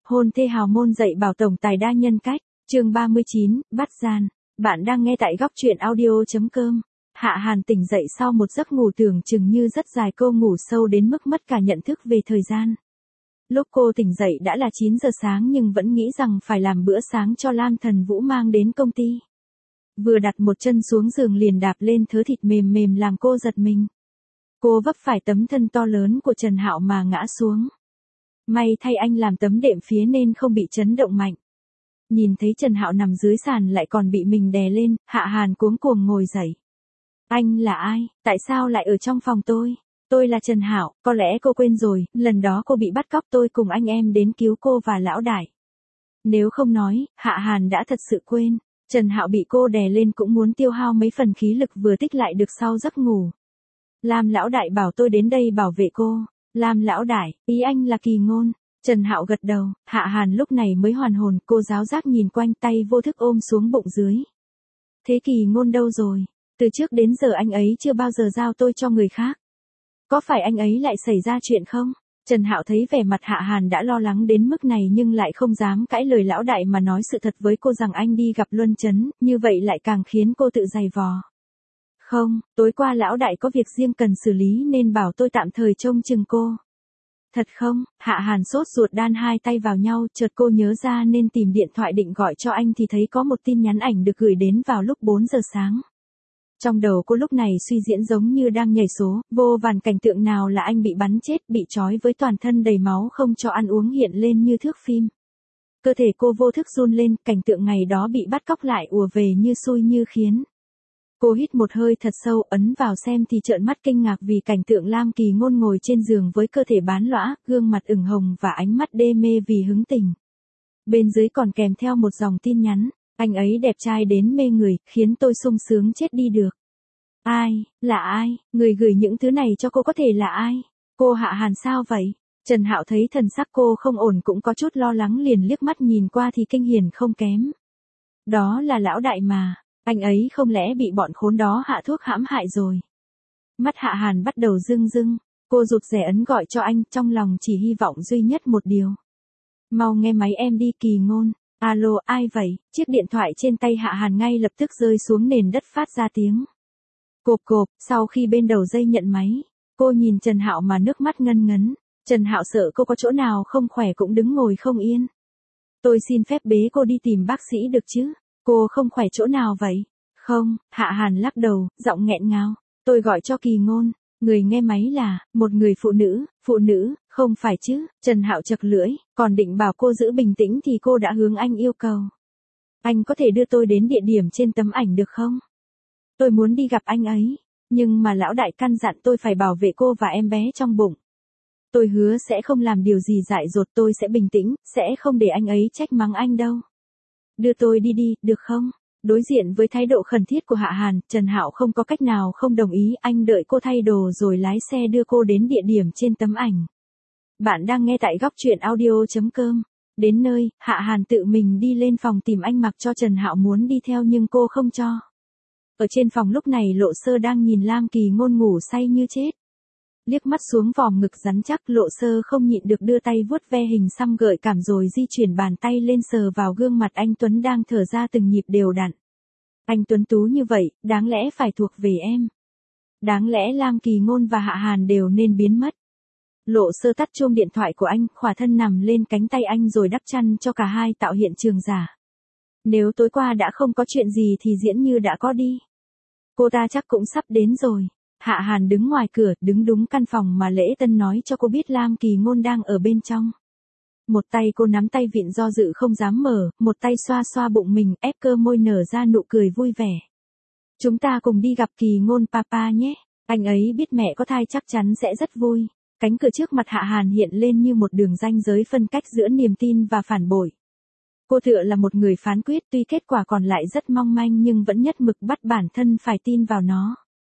Hôn thê hào môn dạy bảo tổng tài đa nhân cách, chương 39, bắt gian. Bạn đang nghe tại góc truyện audio.com. Hạ Hàn tỉnh dậy sau một giấc ngủ tưởng chừng như rất dài, cô ngủ sâu đến mức mất cả nhận thức về thời gian. Lúc cô tỉnh dậy đã là 9 giờ sáng nhưng vẫn nghĩ rằng phải làm bữa sáng cho Lam Thần Vũ mang đến công ty. Vừa đặt một chân xuống giường liền đạp lên thớ thịt mềm mềm làm cô giật mình. Cô vấp phải tấm thân to lớn của Trần Hạo mà ngã xuống. May thay anh làm tấm đệm phía nên không bị chấn động mạnh. Nhìn thấy Trần Hạo nằm dưới sàn lại còn bị mình đè lên, Hạ Hàn cuống cuồng ngồi dậy. Anh là ai? Tại sao lại ở trong phòng tôi? Tôi là Trần Hạo, có lẽ cô quên rồi, lần đó cô bị bắt cóc tôi cùng anh em đến cứu cô và lão đại. Nếu không nói, Hạ Hàn đã thật sự quên. Trần Hạo bị cô đè lên cũng muốn tiêu hao mấy phần khí lực vừa tích lại được sau giấc ngủ. Lam lão đại bảo tôi đến đây bảo vệ cô. Lam lão đại, ý anh là Kỳ Ngôn. Trần Hạo gật đầu, Hạ Hàn lúc này mới hoàn hồn, cô giáo giác nhìn quanh tay vô thức ôm xuống bụng dưới. Thế Kỳ Ngôn đâu rồi? Từ trước đến giờ anh ấy chưa bao giờ giao tôi cho người khác. Có phải anh ấy lại xảy ra chuyện không? Trần Hạo thấy vẻ mặt Hạ Hàn đã lo lắng đến mức này nhưng lại không dám cãi lời lão đại mà nói sự thật với cô rằng anh đi gặp Luân Chấn, như vậy lại càng khiến cô tự giày vò. Không, tối qua lão đại có việc riêng cần xử lý nên bảo tôi tạm thời trông chừng cô. Thật không? Hạ Hàn sốt ruột đan hai tay vào nhau, chợt cô nhớ ra nên tìm điện thoại định gọi cho anh thì thấy có một tin nhắn ảnh được gửi đến vào lúc 4 giờ sáng. Trong đầu cô lúc này suy diễn giống như đang nhảy số, vô vàn cảnh tượng nào là anh bị bắn chết, bị trói với toàn thân đầy máu không cho ăn uống hiện lên như thước phim. Cơ thể cô vô thức run lên, cảnh tượng ngày đó bị bắt cóc lại ùa về như xui như khiến. Cô hít một hơi thật sâu, ấn vào xem thì trợn mắt kinh ngạc vì cảnh tượng Lam Kỳ Ngôn ngồi trên giường với cơ thể bán lõa, gương mặt ửng hồng và ánh mắt đê mê vì hứng tình. Bên dưới còn kèm theo một dòng tin nhắn, anh ấy đẹp trai đến mê người, khiến tôi sung sướng chết đi được. Ai, là ai, người gửi những thứ này cho cô có thể là ai? Cô Hạ Hàn sao vậy? Trần Hạo thấy thần sắc cô không ổn cũng có chút lo lắng liền liếc mắt nhìn qua thì kinh hiển không kém. Đó là lão đại mà. Anh ấy không lẽ bị bọn khốn đó hạ thuốc hãm hại rồi. Mắt Hạ Hàn bắt đầu rưng rưng, cô rụt rè ấn gọi cho anh, trong lòng chỉ hy vọng duy nhất một điều. Mau nghe máy em đi Kỳ Ngôn. Alo, ai vậy? Chiếc điện thoại trên tay Hạ Hàn ngay lập tức rơi xuống nền đất phát ra tiếng cộp cộp. Sau khi bên đầu dây nhận máy, cô nhìn Trần Hạo mà nước mắt ngân ngấn. Trần Hạo sợ cô có chỗ nào không khỏe cũng đứng ngồi không yên. Tôi xin phép bế cô đi tìm bác sĩ được chứ? Cô không khỏe chỗ nào vậy? Không, Hạ Hàn lắc đầu, giọng nghẹn ngào. Tôi gọi cho Kỳ Ngôn. Người nghe máy là, một người phụ nữ, không phải chứ? Trần Hạo chật lưỡi, còn định bảo cô giữ bình tĩnh thì cô đã hướng anh yêu cầu. Anh có thể đưa tôi đến địa điểm trên tấm ảnh được không? Tôi muốn đi gặp anh ấy, nhưng mà lão đại căn dặn tôi phải bảo vệ cô và em bé trong bụng. Tôi hứa sẽ không làm điều gì dại dột, tôi sẽ bình tĩnh, sẽ không để anh ấy trách mắng anh đâu. Đưa tôi đi đi, được không? Đối diện với thái độ khẩn thiết của Hạ Hàn, Trần Hạo không có cách nào không đồng ý, anh đợi cô thay đồ rồi lái xe đưa cô đến địa điểm trên tấm ảnh. Bạn đang nghe tại góc truyện audio.com. Đến nơi, Hạ Hàn tự mình đi lên phòng tìm anh mặc cho Trần Hạo muốn đi theo nhưng cô không cho. Ở trên phòng lúc này Lộ Sơ đang nhìn Lam Kỳ Ngôn ngủ say như chết. Liếc mắt xuống vòm ngực rắn chắc, Lộ Sơ không nhịn được đưa tay vuốt ve hình xăm gợi cảm rồi di chuyển bàn tay lên sờ vào gương mặt anh Tuấn đang thở ra từng nhịp đều đặn. Anh Tuấn tú như vậy, đáng lẽ phải thuộc về em. Đáng lẽ Lam Kỳ Ngôn và Hạ Hàn đều nên biến mất. Lộ Sơ tắt chuông điện thoại của anh, khỏa thân nằm lên cánh tay anh rồi đắp chăn cho cả hai tạo hiện trường giả. Nếu tối qua đã không có chuyện gì thì diễn như đã có đi. Cô ta chắc cũng sắp đến rồi. Hạ Hàn đứng ngoài cửa, đứng đúng căn phòng mà Lễ Tân nói cho cô biết Lam Kỳ Ngôn đang ở bên trong. Một tay cô nắm tay vịn do dự không dám mở, một tay xoa xoa bụng mình, ép cơ môi nở ra nụ cười vui vẻ. Chúng ta cùng đi gặp Kỳ Ngôn papa nhé. Anh ấy biết mẹ có thai chắc chắn sẽ rất vui. Cánh cửa trước mặt Hạ Hàn hiện lên như một đường ranh giới phân cách giữa niềm tin và phản bội. Cô tựa là một người phán quyết, tuy kết quả còn lại rất mong manh nhưng vẫn nhất mực bắt bản thân phải tin vào nó.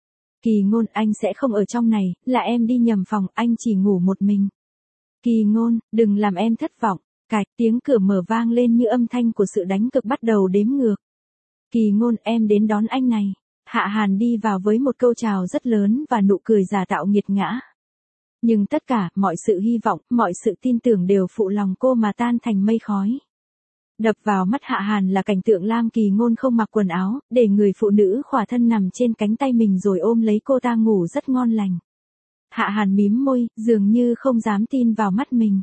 Kỳ Ngôn, anh sẽ không ở trong này, là em đi nhầm phòng, anh chỉ ngủ một mình. Kỳ Ngôn, đừng làm em thất vọng. Cạch, tiếng cửa mở vang lên như âm thanh của sự đánh cực bắt đầu đếm ngược. Kỳ Ngôn, em đến đón anh này. Hạ Hàn đi vào với một câu chào rất lớn và nụ cười giả tạo nghiệt ngã. Nhưng tất cả, mọi sự hy vọng, mọi sự tin tưởng đều phụ lòng cô mà tan thành mây khói. Đập vào mắt Hạ Hàn là cảnh tượng Lam Kỳ Ngôn không mặc quần áo, để người phụ nữ khỏa thân nằm trên cánh tay mình rồi ôm lấy cô ta ngủ rất ngon lành. Hạ Hàn mím môi, dường như không dám tin vào mắt mình.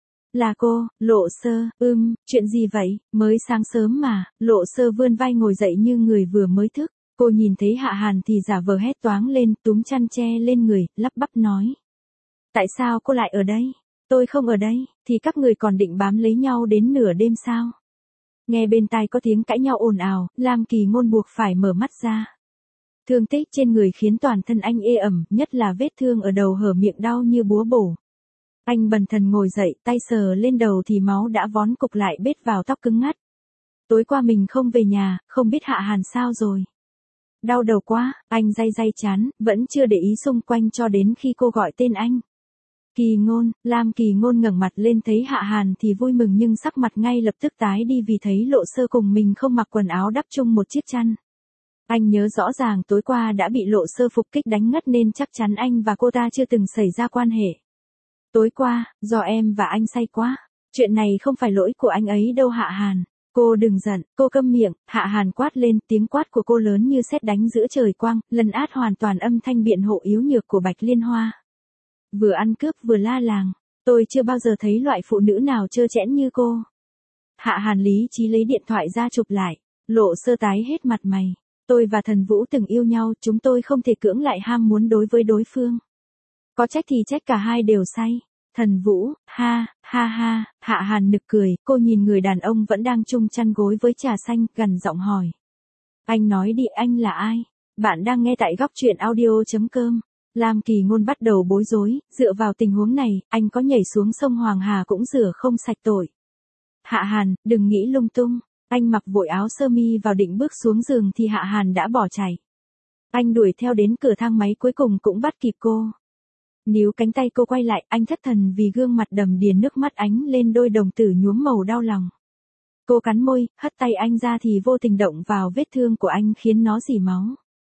Là cô, Lộ Sơ, chuyện gì vậy, mới sáng sớm mà, Lộ Sơ vươn vai ngồi dậy như người vừa mới thức. Cô nhìn thấy Hạ Hàn thì giả vờ hét toáng lên, túm chăn che lên người, lắp bắp nói. Tại sao cô lại ở đây? Tôi không ở đây, thì các người còn định bám lấy nhau đến nửa đêm sao? Nghe bên tai có tiếng cãi nhau ồn ào, Lam Kỳ Ngôn buộc phải mở mắt ra. Thương tích trên người khiến toàn thân anh ê ẩm, nhất là vết thương ở đầu hở miệng đau như búa bổ. Anh bần thần ngồi dậy, tay sờ lên đầu thì máu đã vón cục lại bết vào tóc cứng ngắt. Tối qua mình không về nhà, không biết Hạ Hàn sao rồi. Đau đầu quá, anh day chán, vẫn chưa để ý xung quanh cho đến khi cô gọi tên anh. Kỳ Ngôn, Lam Kỳ Ngôn ngẩng mặt lên thấy Hạ Hàn thì vui mừng nhưng sắc mặt ngay lập tức tái đi vì thấy Lộ Sơ cùng mình không mặc quần áo đắp chung một chiếc chăn. Anh nhớ rõ ràng tối qua đã bị Lộ Sơ phục kích đánh ngất nên chắc chắn anh và cô ta chưa từng xảy ra quan hệ. Tối qua, do em và anh say quá. Chuyện này không phải lỗi của anh ấy đâu Hạ Hàn. Cô đừng giận, cô câm miệng, Hạ Hàn quát lên, tiếng quát của cô lớn như sét đánh giữa trời quang, lấn át hoàn toàn âm thanh biện hộ yếu nhược của Bạch Liên Hoa. Vừa ăn cướp vừa la làng, tôi chưa bao giờ thấy loại phụ nữ nào trơ trẽn như cô. Hạ Hàn lý trí lấy điện thoại ra chụp lại, Lộ Sơ tái hết mặt mày. Tôi và Thần Vũ từng yêu nhau, chúng tôi không thể cưỡng lại ham muốn đối với đối phương. Có trách thì trách cả hai đều say. Thần Vũ, ha, Hạ Hàn nực cười, cô nhìn người đàn ông vẫn đang chung chăn gối với trà xanh, gằn giọng hỏi. Anh nói đi, anh là ai? Bạn đang nghe tại góc truyện audio.com. Lam Kỳ Ngôn bắt đầu bối rối, dựa vào tình huống này, anh có nhảy xuống sông Hoàng Hà cũng rửa không sạch tội. Hạ Hàn, đừng nghĩ lung tung. Anh mặc vội áo sơ mi vào định bước xuống giường thì Hạ Hàn đã bỏ chạy. Anh đuổi theo đến cửa thang máy cuối cùng cũng bắt kịp cô. Níu cánh tay cô quay lại, anh thất thần vì gương mặt đầm đìa nước mắt ánh lên đôi đồng tử nhuốm màu đau lòng. Cô cắn môi, hất tay anh ra thì vô tình động vào vết thương của anh khiến nó rỉ máu.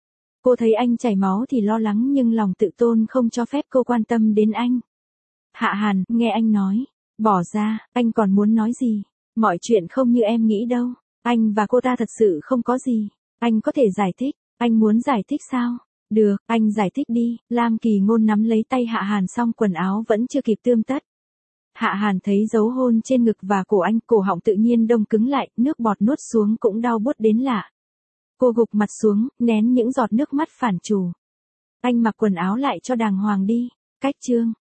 Cô thấy anh chảy máu thì lo lắng nhưng lòng tự tôn không cho phép cô quan tâm đến anh. Hạ Hàn, nghe anh nói. Bỏ ra, anh còn muốn nói gì? Mọi chuyện không như em nghĩ đâu. Anh và cô ta thật sự không có gì. Anh có thể giải thích. Anh muốn giải thích sao? Được, anh giải thích đi. Lam Kỳ Ngôn nắm lấy tay Hạ Hàn xong quần áo vẫn chưa kịp tươm tất. Hạ Hàn thấy dấu hôn trên ngực và cổ anh, cổ họng tự nhiên đông cứng lại, nước bọt nuốt xuống cũng đau buốt đến lạ. Cô gục mặt xuống, nén những giọt nước mắt phản chủ. Anh mặc quần áo lại cho đàng hoàng đi. Cách chương.